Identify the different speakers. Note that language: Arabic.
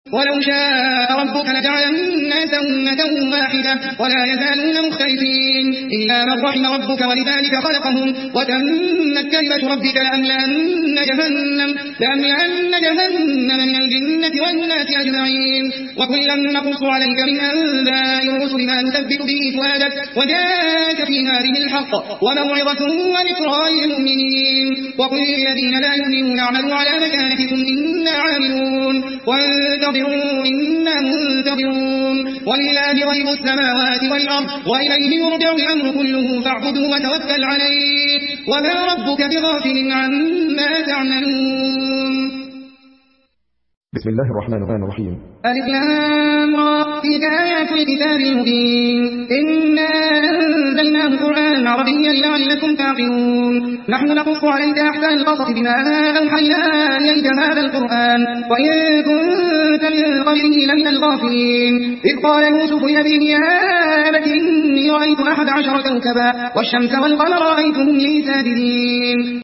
Speaker 1: ولو شاء ربك لجعل الناس أمة واحدة ولا يزالون مختلفين إلا من رحم ربك ولذلك خلقهم وتمت كلمة ربك لأملأن جهنم من الجنة والناس أجمعين وكلا نقص عليك من أنباء الرسل ما نثبت به فؤادك وجاءك في هذه الحق وموعظة وذكرى للمؤمنين وقل للذين لا يؤمنون اعملوا على مكانتكم إنا عاملون وانتظروا إنا منتظرون ولله غيب السماوات والأرض وإليه يرجع الأمر كله فاعبده وتوكل عليه وما ربك بغافل عما تعملون.
Speaker 2: بسم الله الرحمن الرحيم.
Speaker 1: ألف لام را تلك آيات الكتاب المبين إنا أنزلناه قرآنا عربيا لعلكم تعقلون نحن نقص عليك أحسن القصص بما أوحينا إليك هذا القرآن وإن كنت من قبله لمن الغافلين إذ قال يوسف لأبيه يا أبت إني رأيت 11 كوكبا والشمس والقمر رأيتهم لي ساجدين